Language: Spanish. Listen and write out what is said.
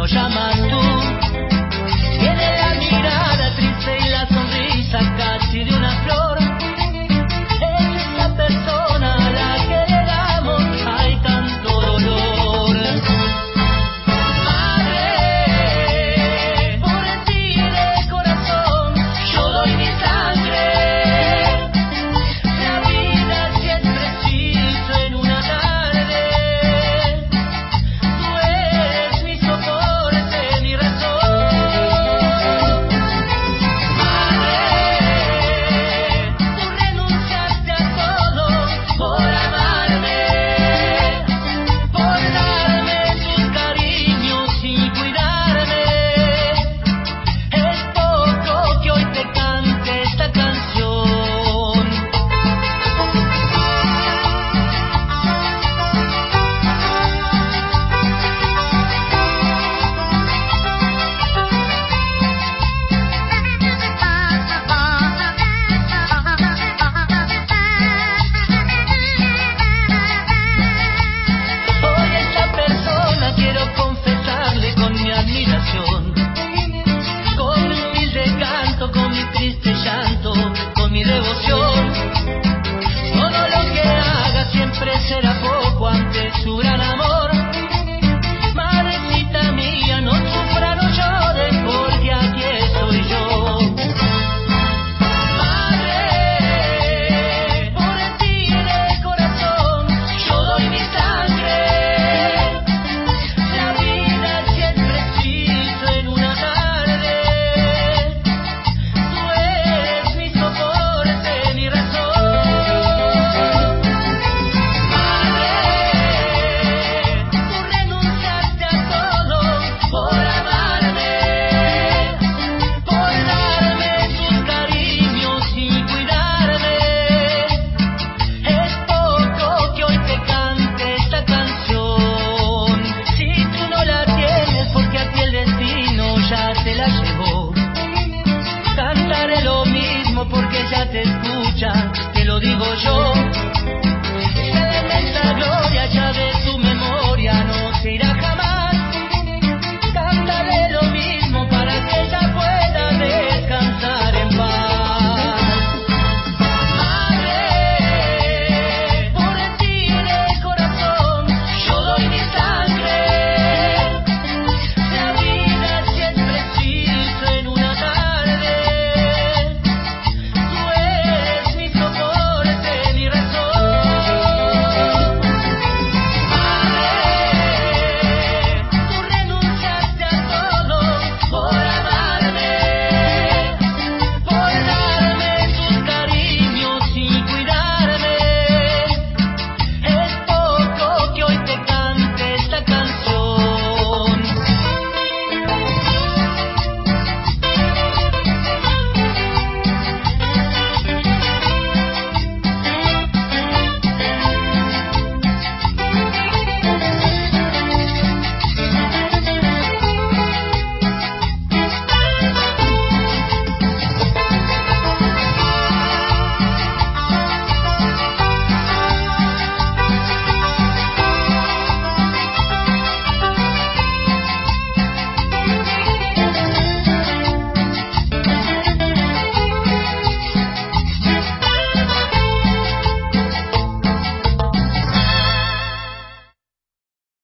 llamas tú. Tiene la mirada triste y la sonrisa casi de una flor. Esa persona a la que le damos hay tanto dolor. Madre, por ti de corazón yo doy mi sangre. La vida si es preciso en una tarde. Tú eres mi soporte, mi razón. Madre, tú renunciaste a todo por amarme, por darme tus cariños y cuidarme. Es poco que hoy te cante esta canción. Hoy esta persona quiero confesarle con mi admiración, con mi humilde canto, con mi triste llanto, con mi devoción. Todo lo que haga siempre será poco ante